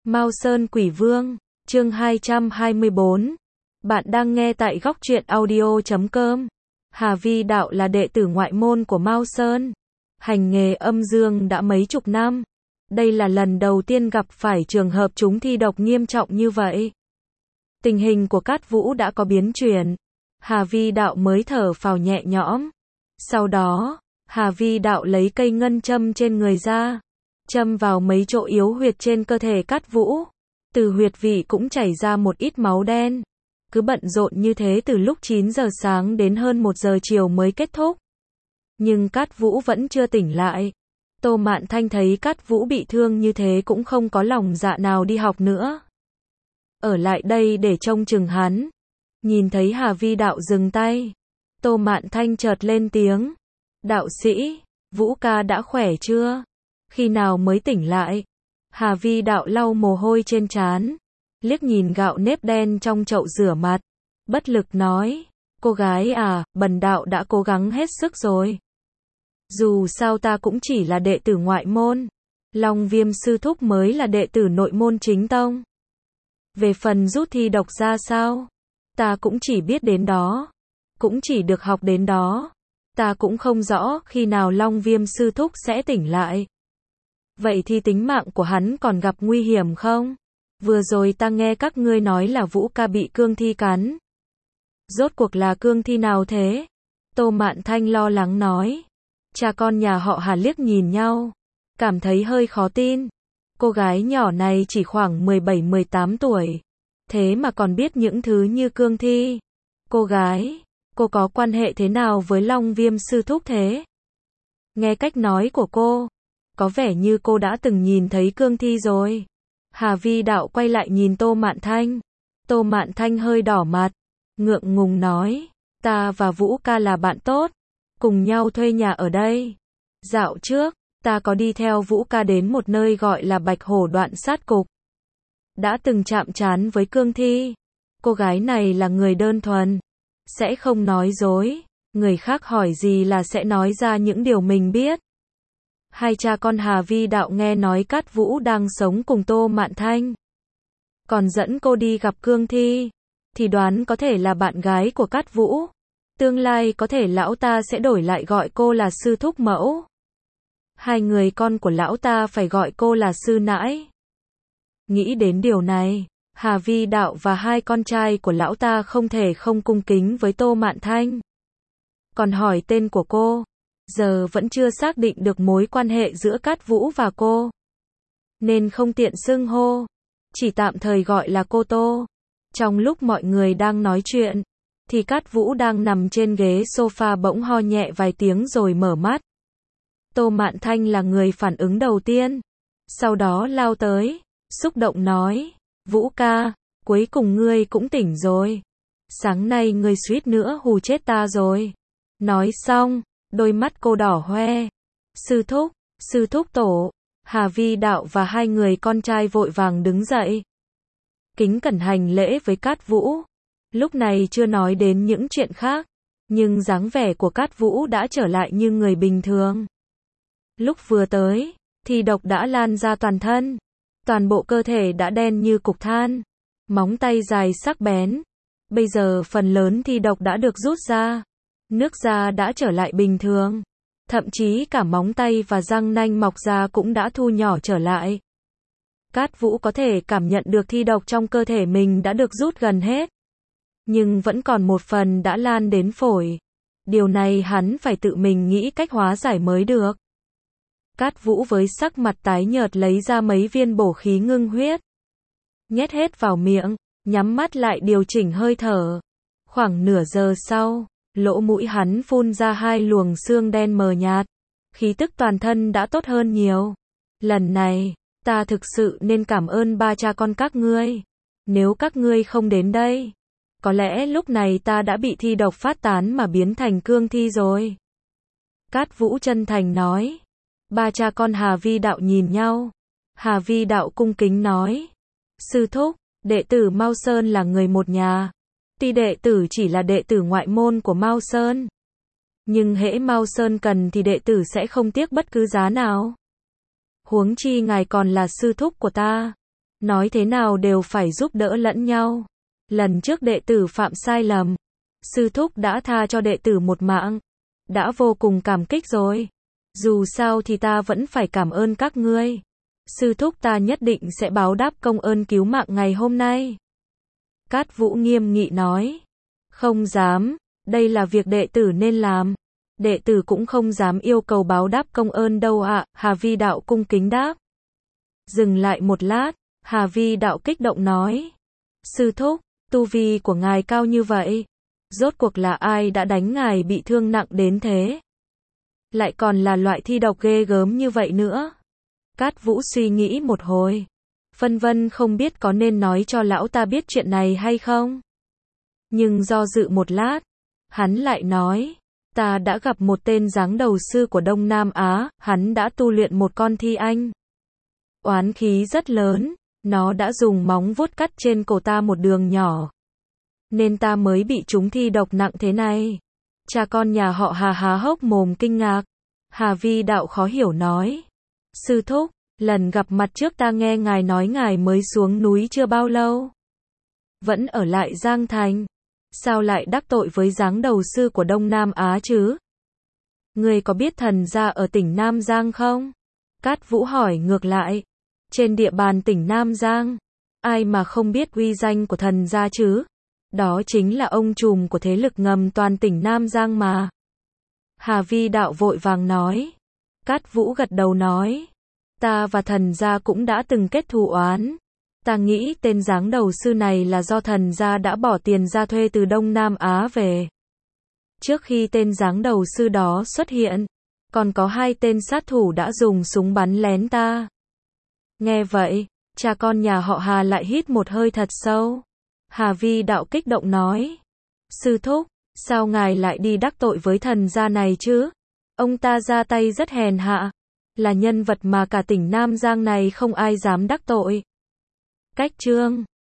Mao Sơn Quỷ Vương, chương 224. Bạn đang nghe tại góc truyện audio.com. Hà Vi Đạo là đệ tử ngoại môn của Mao Sơn. Hành nghề âm dương đã mấy chục năm. Đây là lần đầu tiên gặp phải trường hợp trúng thi độc nghiêm trọng như vậy. Tình hình của Cát Vũ đã có biến chuyển. Hà Vi Đạo mới thở phào nhẹ nhõm. Sau đó, Hà Vi Đạo lấy cây ngân châm trên người ra, châm vào mấy chỗ yếu huyệt trên cơ thể Cát Vũ. Từ huyệt vị cũng chảy ra một ít máu đen. Cứ bận rộn như thế từ lúc 9 giờ sáng đến hơn 1 giờ chiều mới kết thúc. Nhưng Cát Vũ vẫn chưa tỉnh lại. Tô Mạn Thanh thấy Cát Vũ bị thương như thế cũng không có lòng dạ nào đi học nữa. Ở lại đây để trông chừng hắn. Nhìn thấy Hà Vi Đạo dừng tay, Tô Mạn Thanh chợt lên tiếng. Đạo sĩ, Vũ ca đã khỏe chưa? Khi nào mới tỉnh lại? Hà Vi Đạo lau mồ hôi trên trán, liếc nhìn gạo nếp đen trong chậu rửa mặt, bất lực nói, cô gái à, bần đạo đã cố gắng hết sức rồi. Dù sao ta cũng chỉ là đệ tử ngoại môn, Long Viêm sư thúc mới là đệ tử nội môn chính tông. Về phần rút thi độc ra sao, ta cũng chỉ biết đến đó, cũng chỉ được học đến đó. Ta cũng không rõ khi nào Long Viêm sư thúc sẽ tỉnh lại. Vậy thì tính mạng của hắn còn gặp nguy hiểm không? Vừa rồi ta nghe các ngươi nói là Vũ ca bị cương thi cắn. Rốt cuộc là cương thi nào thế? Tô Mạn Thanh lo lắng nói. Cha con nhà họ Hà liếc nhìn nhau, cảm thấy hơi khó tin. Cô gái nhỏ này chỉ khoảng 17-18 tuổi, thế mà còn biết những thứ như cương thi. Cô gái, cô có quan hệ thế nào với Long Viêm sư thúc thế? Nghe cách nói của cô, có vẻ như cô đã từng nhìn thấy cương thi rồi. Hà Vi Đạo quay lại nhìn Tô Mạn Thanh. Tô Mạn Thanh hơi đỏ mặt, ngượng ngùng nói, ta và Vũ ca là bạn tốt, cùng nhau thuê nhà ở đây. Dạo trước, ta có đi theo Vũ ca đến một nơi gọi là Bạch Hổ Đoạn Sát Cục. Đã từng chạm trán với cương thi. Cô gái này là người đơn thuần, sẽ không nói dối, người khác hỏi gì là sẽ nói ra những điều mình biết. Hai cha con Hà Vi Đạo nghe nói Cát Vũ đang sống cùng Tô Mạn Thanh, còn dẫn cô đi gặp cương thi, thì đoán có thể là bạn gái của Cát Vũ. Tương lai có thể lão ta sẽ đổi lại gọi cô là sư thúc mẫu. Hai người con của lão ta phải gọi cô là sư nãi. Nghĩ đến điều này, Hà Vi Đạo và hai con trai của lão ta không thể không cung kính với Tô Mạn Thanh. Còn hỏi tên của cô, giờ vẫn chưa xác định được mối quan hệ giữa Cát Vũ và cô, nên không tiện xưng hô, chỉ tạm thời gọi là cô Tô. Trong lúc mọi người đang nói chuyện, thì Cát Vũ đang nằm trên ghế sofa bỗng ho nhẹ vài tiếng rồi mở mắt. Tô Mạn Thanh là người phản ứng đầu tiên, sau đó lao tới, xúc động nói, Vũ ca, cuối cùng ngươi cũng tỉnh rồi. Sáng nay ngươi suýt nữa hù chết ta rồi. Nói xong, đôi mắt cô đỏ hoe. Sư thúc tổ. Hà Vi Đạo và hai người con trai vội vàng đứng dậy, kính cẩn hành lễ với Cát Vũ. Lúc này chưa nói đến những chuyện khác, nhưng dáng vẻ của Cát Vũ đã trở lại như người bình thường. Lúc vừa tới, thì độc đã lan ra toàn thân, toàn bộ cơ thể đã đen như cục than, móng tay dài sắc bén. Bây giờ phần lớn thi độc đã được rút ra, nước da đã trở lại bình thường, thậm chí cả móng tay và răng nanh mọc ra cũng đã thu nhỏ trở lại. Cát Vũ có thể cảm nhận được thi độc trong cơ thể mình đã được rút gần hết, nhưng vẫn còn một phần đã lan đến phổi. Điều này hắn phải tự mình nghĩ cách hóa giải mới được. Cát Vũ với sắc mặt tái nhợt lấy ra mấy viên bổ khí ngưng huyết, nhét hết vào miệng, nhắm mắt lại điều chỉnh hơi thở. Khoảng nửa giờ sau, lỗ mũi hắn phun ra hai luồng sương đen mờ nhạt, khí tức toàn thân đã tốt hơn nhiều. Lần này, ta thực sự nên cảm ơn ba cha con các ngươi. Nếu các ngươi không đến đây, có lẽ lúc này ta đã bị thi độc phát tán mà biến thành cương thi rồi. Cát Vũ chân thành nói. Ba cha con Hà Vi Đạo nhìn nhau. Hà Vi Đạo cung kính nói, sư thúc, đệ tử Mao Sơn là người một nhà. Tuy đệ tử chỉ là đệ tử ngoại môn của Mao Sơn, nhưng hễ Mao Sơn cần thì đệ tử sẽ không tiếc bất cứ giá nào. Huống chi ngài còn là sư thúc của ta. Nói thế nào đều phải giúp đỡ lẫn nhau. Lần trước đệ tử phạm sai lầm, sư thúc đã tha cho đệ tử một mạng. Đã vô cùng cảm kích rồi. Dù sao thì ta vẫn phải cảm ơn các ngươi. Sư thúc ta nhất định sẽ báo đáp công ơn cứu mạng ngày hôm nay. Cát Vũ nghiêm nghị nói. Không dám, đây là việc đệ tử nên làm. Đệ tử cũng không dám yêu cầu báo đáp công ơn đâu ạ, Hà Vi đạo cung kính đáp. Dừng lại một lát, Hà Vi đạo kích động nói. Sư thúc, tu vi của ngài cao như vậy. Rốt cuộc là ai đã đánh ngài bị thương nặng đến thế? Lại còn là loại thi độc ghê gớm như vậy nữa. Cát Vũ suy nghĩ một hồi. Phân vân không biết có nên nói cho lão ta biết chuyện này hay không. Nhưng do dự một lát, hắn lại nói. Ta đã gặp một tên giáng đầu sư của Đông Nam Á, hắn đã tu luyện một con thi anh. Oán khí rất lớn, nó đã dùng móng vuốt cắt trên cổ ta một đường nhỏ. Nên ta mới bị trúng thi độc nặng thế này. Cha con nhà họ Hà há hốc mồm kinh ngạc. Hà Vi đạo khó hiểu nói. Sư thúc, lần gặp mặt trước ta nghe ngài nói ngài mới xuống núi chưa bao lâu. Vẫn ở lại Giang Thành. Sao lại đắc tội với giáng đầu sư của Đông Nam Á chứ? Ngươi có biết thần gia ở tỉnh Nam Giang không? Cát Vũ hỏi ngược lại. Trên địa bàn tỉnh Nam Giang, ai mà không biết uy danh của thần gia chứ? Đó chính là ông trùm của thế lực ngầm toàn tỉnh Nam Giang mà. Hà Vi đạo vội vàng nói. Cát Vũ gật đầu nói. Ta và thần gia cũng đã từng kết thù oán. Ta nghĩ tên giáng đầu sư này là do thần gia đã bỏ tiền ra thuê từ Đông Nam Á về. Trước khi tên giáng đầu sư đó xuất hiện, còn có 2 tên sát thủ đã dùng súng bắn lén ta. Nghe vậy, cha con nhà họ Hà lại hít một hơi thật sâu. Hà Vi đạo kích động nói. Sư thúc, sao ngài lại đi đắc tội với thần gia này chứ? Ông ta ra tay rất hèn hạ. Là nhân vật mà cả tỉnh Nam Giang này không ai dám đắc tội. Cách chương